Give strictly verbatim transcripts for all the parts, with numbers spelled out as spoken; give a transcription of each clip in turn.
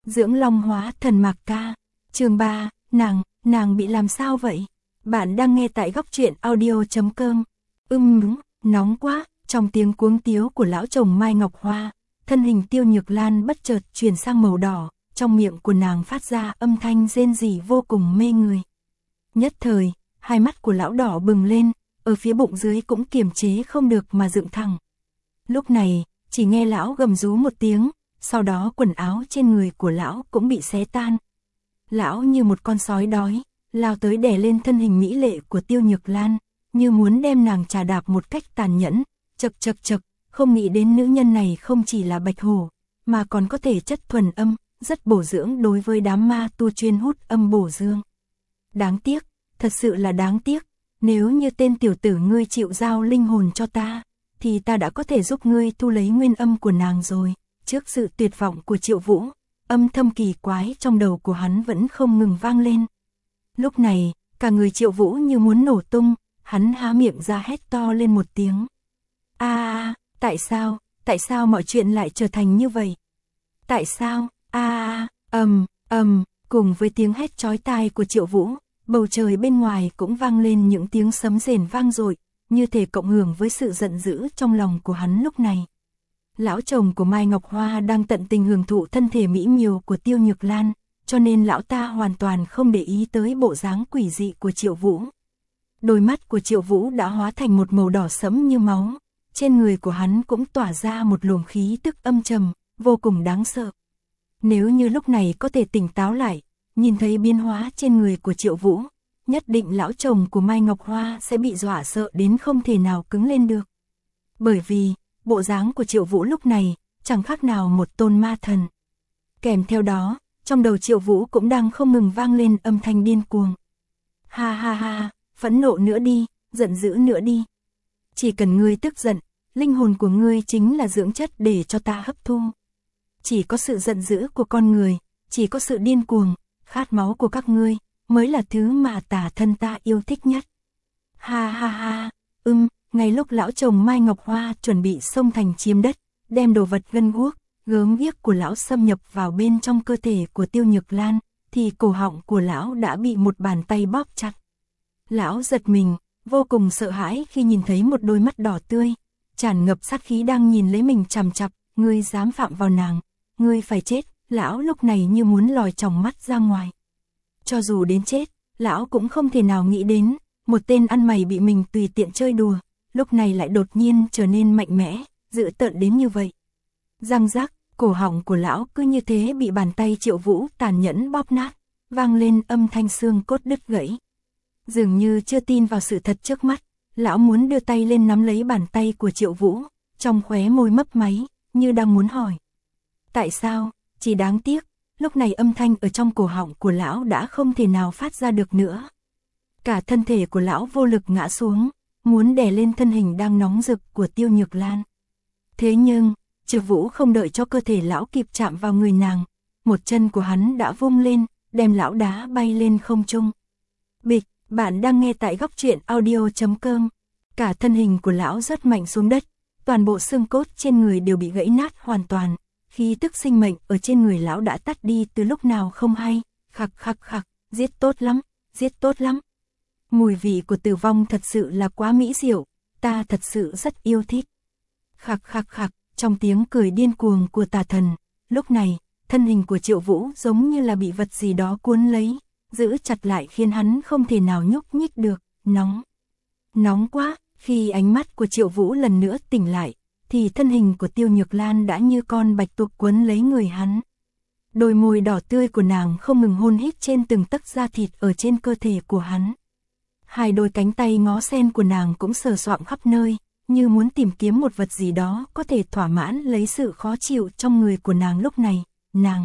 Dưỡng long hóa thần Mạc Ca. Chương ba, nàng, nàng bị làm sao vậy? Bạn đang nghe tại góc truyện audio chấm com. Ưm đúng, nóng quá, trong tiếng cuống tiếu của lão chồng Mai Ngọc Hoa, thân hình Tiêu Nhược Lan bất chợt chuyển sang màu đỏ, trong miệng của nàng phát ra âm thanh rên rỉ vô cùng mê người. Nhất thời, hai mắt của lão đỏ bừng lên, ở phía bụng dưới cũng kiềm chế không được mà dựng thẳng. Lúc này, chỉ nghe lão gầm rú một tiếng, sau đó quần áo trên người của lão cũng bị xé tan. Lão như một con sói đói, lao tới đè lên thân hình mỹ lệ của Tiêu Nhược Lan, như muốn đem nàng chà đạp một cách tàn nhẫn, chật chật chật, không nghĩ đến nữ nhân này không chỉ là bạch hổ, mà còn có thể chất thuần âm, rất bổ dưỡng đối với đám ma tu chuyên hút âm bổ dương. Đáng tiếc, thật sự là đáng tiếc, nếu như tên tiểu tử ngươi chịu giao linh hồn cho ta, thì ta đã có thể giúp ngươi thu lấy nguyên âm của nàng rồi. Trước sự tuyệt vọng của Triệu Vũ, âm thâm kỳ quái trong đầu của hắn vẫn không ngừng vang lên. Lúc này, cả người Triệu Vũ như muốn nổ tung, hắn há miệng ra hét to lên một tiếng. A à, tại sao, tại sao mọi chuyện lại trở thành như vậy? Tại sao? A à, ầm, ầm, cùng với tiếng hét chói tai của Triệu Vũ, bầu trời bên ngoài cũng vang lên những tiếng sấm rền vang dội, như thể cộng hưởng với sự giận dữ trong lòng của hắn lúc này. Lão chồng của Mai Ngọc Hoa đang tận tình hưởng thụ thân thể mỹ miều của Tiêu Nhược Lan, cho nên lão ta hoàn toàn không để ý tới bộ dáng quỷ dị của Triệu Vũ. Đôi mắt của Triệu Vũ đã hóa thành một màu đỏ sẫm như máu, trên người của hắn cũng tỏa ra một luồng khí tức âm trầm, vô cùng đáng sợ. Nếu như lúc này có thể tỉnh táo lại, nhìn thấy biến hóa trên người của Triệu Vũ, nhất định lão chồng của Mai Ngọc Hoa sẽ bị dọa sợ đến không thể nào cứng lên được. Bởi vì, bộ dáng của Triệu Vũ lúc này, chẳng khác nào một tôn ma thần. Kèm theo đó, trong đầu Triệu Vũ cũng đang không ngừng vang lên âm thanh điên cuồng. Ha ha ha, phẫn nộ nữa đi, giận dữ nữa đi. Chỉ cần ngươi tức giận, linh hồn của ngươi chính là dưỡng chất để cho ta hấp thu. Chỉ có sự giận dữ của con người, chỉ có sự điên cuồng, khát máu của các ngươi, mới là thứ mà tả thân ta yêu thích nhất. Ha ha ha, ưm, ngay lúc lão chồng Mai Ngọc Hoa chuẩn bị xông thành chiếm đất, đem đồ vật gân guốc, gớm ghiếc của lão xâm nhập vào bên trong cơ thể của Tiêu Nhược Lan, thì cổ họng của lão đã bị một bàn tay bóp chặt. Lão giật mình, vô cùng sợ hãi khi nhìn thấy một đôi mắt đỏ tươi, tràn ngập sát khí đang nhìn lấy mình chằm chằm, ngươi dám phạm vào nàng, ngươi phải chết. Lão lúc này như muốn lòi tròng mắt ra ngoài. Cho dù đến chết, lão cũng không thể nào nghĩ đến, một tên ăn mày bị mình tùy tiện chơi đùa, lúc này lại đột nhiên trở nên mạnh mẽ, dữ tợn đến như vậy. Răng rắc, cổ họng của lão cứ như thế bị bàn tay Triệu Vũ tàn nhẫn bóp nát, vang lên âm thanh xương cốt đứt gãy. Dường như chưa tin vào sự thật trước mắt, lão muốn đưa tay lên nắm lấy bàn tay của Triệu Vũ, trong khóe môi mấp máy, như đang muốn hỏi. Tại sao? Chỉ đáng tiếc, lúc này âm thanh ở trong cổ họng của lão đã không thể nào phát ra được nữa. Cả thân thể của lão vô lực ngã xuống, muốn đè lên thân hình đang nóng rực của Tiêu Nhược Lan. Thế nhưng, Triệu Vũ không đợi cho cơ thể lão kịp chạm vào người nàng, một chân của hắn đã vung lên, đem lão đá bay lên không trung. Bịch, bạn đang nghe tại góc truyện audio chấm com. Cả thân hình của lão rất mạnh xuống đất, toàn bộ xương cốt trên người đều bị gãy nát hoàn toàn. Khí tức sinh mệnh ở trên người lão đã tắt đi từ lúc nào không hay, khặc khặc khặc, giết tốt lắm, giết tốt lắm. Mùi vị của tử vong thật sự là quá mỹ diệu, ta thật sự rất yêu thích. Khặc khặc khặc, trong tiếng cười điên cuồng của tà thần, lúc này, thân hình của Triệu Vũ giống như là bị vật gì đó cuốn lấy, giữ chặt lại khiến hắn không thể nào nhúc nhích được, nóng. Nóng quá, khi ánh mắt của Triệu Vũ lần nữa tỉnh lại, thì thân hình của Tiêu Nhược Lan đã như con bạch tuộc quấn lấy người hắn. Đôi môi đỏ tươi của nàng không ngừng hôn hít trên từng tấc da thịt ở trên cơ thể của hắn. Hai đôi cánh tay ngó sen của nàng cũng sờ soạng khắp nơi, như muốn tìm kiếm một vật gì đó có thể thỏa mãn lấy sự khó chịu trong người của nàng lúc này. Nàng,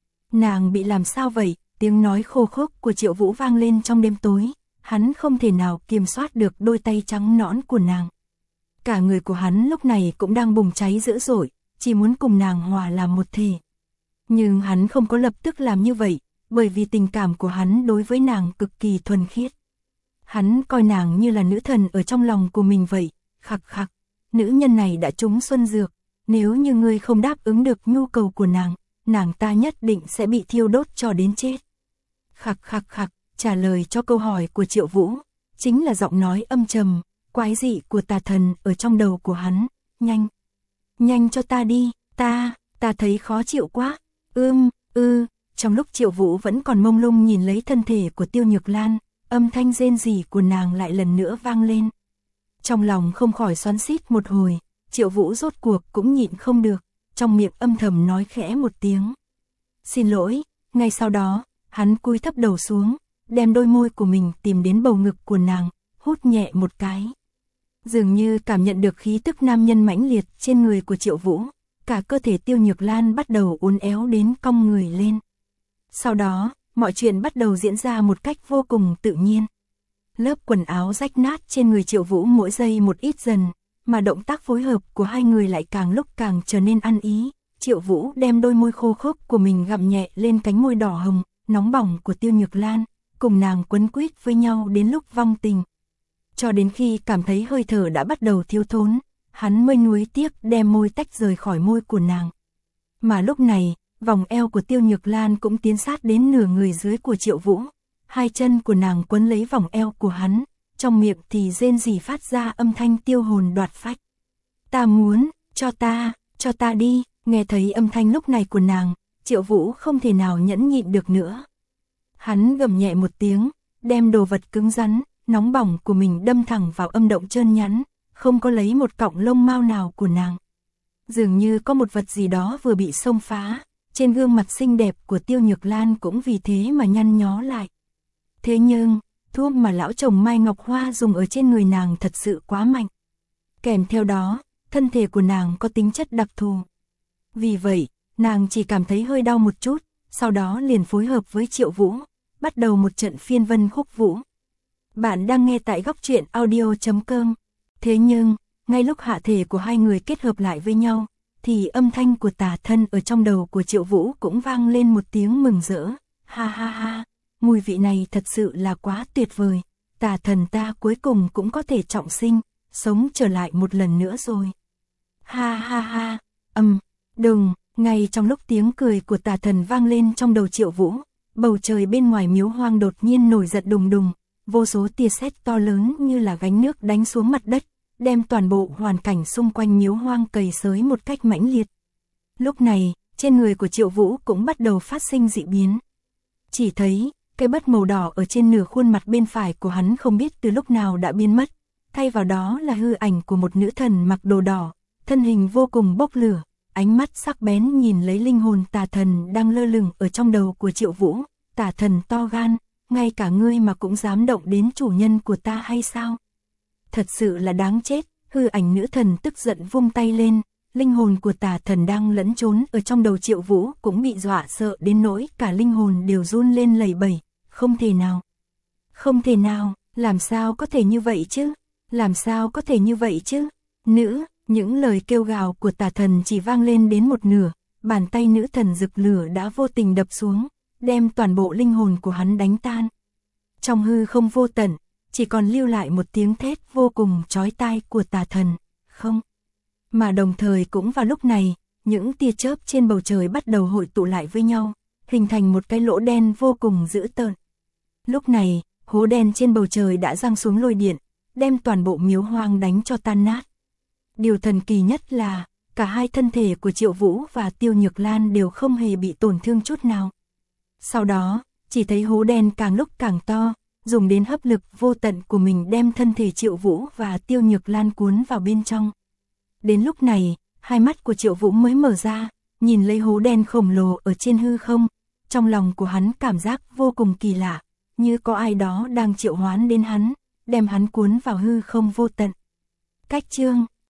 nàng bị làm sao vậy? Tiếng nói khô khốc của Triệu Vũ vang lên trong đêm tối, hắn không thể nào kiểm soát được đôi tay trắng nõn của nàng. Cả người của hắn lúc này cũng đang bùng cháy dữ dội, chỉ muốn cùng nàng hòa làm một thể. Nhưng hắn không có lập tức làm như vậy, bởi vì tình cảm của hắn đối với nàng cực kỳ thuần khiết. Hắn coi nàng như là nữ thần ở trong lòng của mình vậy, khặc khặc, nữ nhân này đã trúng xuân dược, nếu như ngươi không đáp ứng được nhu cầu của nàng, nàng ta nhất định sẽ bị thiêu đốt cho đến chết. Khặc khặc khặc, trả lời cho câu hỏi của Triệu Vũ, chính là giọng nói âm trầm, quái dị của tà thần ở trong đầu của hắn. Nhanh, nhanh cho ta đi, ta, ta thấy khó chịu quá. Ưm, ư, trong lúc Triệu Vũ vẫn còn mông lung nhìn lấy thân thể của Tiêu Nhược Lan, âm thanh rên rỉ của nàng lại lần nữa vang lên. Trong lòng không khỏi xoắn xít một hồi, Triệu Vũ rốt cuộc cũng nhịn không được, trong miệng âm thầm nói khẽ một tiếng. Xin lỗi, ngay sau đó, hắn cúi thấp đầu xuống, đem đôi môi của mình tìm đến bầu ngực của nàng, hút nhẹ một cái. Dường như cảm nhận được khí tức nam nhân mãnh liệt trên người của Triệu Vũ, cả cơ thể Tiêu Nhược Lan bắt đầu uốn éo đến cong người lên. Sau đó, mọi chuyện bắt đầu diễn ra một cách vô cùng tự nhiên. Lớp quần áo rách nát trên người Triệu Vũ mỗi giây một ít dần, mà động tác phối hợp của hai người lại càng lúc càng trở nên ăn ý. Triệu Vũ đem đôi môi khô khốc của mình gặm nhẹ lên cánh môi đỏ hồng, nóng bỏng của Tiêu Nhược Lan, cùng nàng quấn quýt với nhau đến lúc vong tình. Cho đến khi cảm thấy hơi thở đã bắt đầu thiếu thốn, hắn mới nuối tiếc đem môi tách rời khỏi môi của nàng. Mà lúc này, vòng eo của Tiêu Nhược Lan cũng tiến sát đến nửa người dưới của Triệu Vũ. Hai chân của nàng quấn lấy vòng eo của hắn, trong miệng thì rên rỉ phát ra âm thanh tiêu hồn đoạt phách. Ta muốn, cho ta, cho ta đi. Nghe thấy âm thanh lúc này của nàng, Triệu Vũ không thể nào nhẫn nhịn được nữa. Hắn gầm nhẹ một tiếng, đem đồ vật cứng rắn, nóng bỏng của mình đâm thẳng vào âm động trơn nhẵn, không có lấy một cọng lông mao nào của nàng. Dường như có một vật gì đó vừa bị xông phá, trên gương mặt xinh đẹp của Tiêu Nhược Lan cũng vì thế mà nhăn nhó lại. Thế nhưng, thuốc mà lão chồng Mai Ngọc Hoa dùng ở trên người nàng thật sự quá mạnh. Kèm theo đó, thân thể của nàng có tính chất đặc thù. Vì vậy, nàng chỉ cảm thấy hơi đau một chút, sau đó liền phối hợp với Triệu Vũ, bắt đầu một trận phiên vân khúc vũ. Bạn đang nghe tại góc truyện audio chấm com. Thế nhưng, ngay lúc hạ thể của hai người kết hợp lại với nhau, thì âm thanh của tà thân ở trong đầu của Triệu Vũ cũng vang lên một tiếng mừng rỡ. Ha ha ha, mùi vị này thật sự là quá tuyệt vời, tà thần ta cuối cùng cũng có thể trọng sinh, sống trở lại một lần nữa rồi. Ha ha ha, âm, đừng, ngay trong lúc tiếng cười của tà thần vang lên trong đầu Triệu Vũ, bầu trời bên ngoài miếu hoang đột nhiên nổi giận đùng đùng, vô số tia sét to lớn như là gánh nước đánh xuống mặt đất, đem toàn bộ hoàn cảnh xung quanh miếu hoang cày xới một cách mãnh liệt. Lúc này, trên người của Triệu Vũ cũng bắt đầu phát sinh dị biến. Chỉ thấy, cái bất màu đỏ ở trên nửa khuôn mặt bên phải của hắn không biết từ lúc nào đã biến mất, thay vào đó là hư ảnh của một nữ thần mặc đồ đỏ, thân hình vô cùng bốc lửa, ánh mắt sắc bén nhìn lấy linh hồn tà thần đang lơ lửng ở trong đầu của Triệu Vũ. Tà thần to gan, ngay cả ngươi mà cũng dám động đến chủ nhân của ta hay sao? Thật sự là đáng chết. Hư ảnh nữ thần tức giận vung tay lên, linh hồn của tà thần đang lẫn trốn ở trong đầu Triệu Vũ cũng bị dọa sợ đến nỗi cả linh hồn đều run lên lẩy bẩy. Không thể nào, không thể nào, làm sao có thể như vậy chứ, làm sao có thể như vậy chứ, nữ, những lời kêu gào của tà thần chỉ vang lên đến một nửa, bàn tay nữ thần rực lửa đã vô tình đập xuống, đem toàn bộ linh hồn của hắn đánh tan. Trong hư không vô tận, chỉ còn lưu lại một tiếng thét vô cùng chói tai của tà thần, không. Mà đồng thời cũng vào lúc này, những tia chớp trên bầu trời bắt đầu hội tụ lại với nhau, hình thành một cái lỗ đen vô cùng dữ tợn. Lúc này, hố đen trên bầu trời đã giăng xuống lôi điện, đem toàn bộ miếu hoang đánh cho tan nát. Điều thần kỳ nhất là, cả hai thân thể của Triệu Vũ và Tiêu Nhược Lan đều không hề bị tổn thương chút nào. Sau đó, chỉ thấy hố đen càng lúc càng to, dùng đến hấp lực vô tận của mình đem thân thể Triệu Vũ và Tiêu Nhược Lan cuốn vào bên trong. Đến lúc này, hai mắt của Triệu Vũ mới mở ra, nhìn lấy hố đen khổng lồ ở trên hư không, trong lòng của hắn cảm giác vô cùng kỳ lạ, như có ai đó đang triệu hoán đến hắn, đem hắn cuốn vào hư không vô tận. Cách chương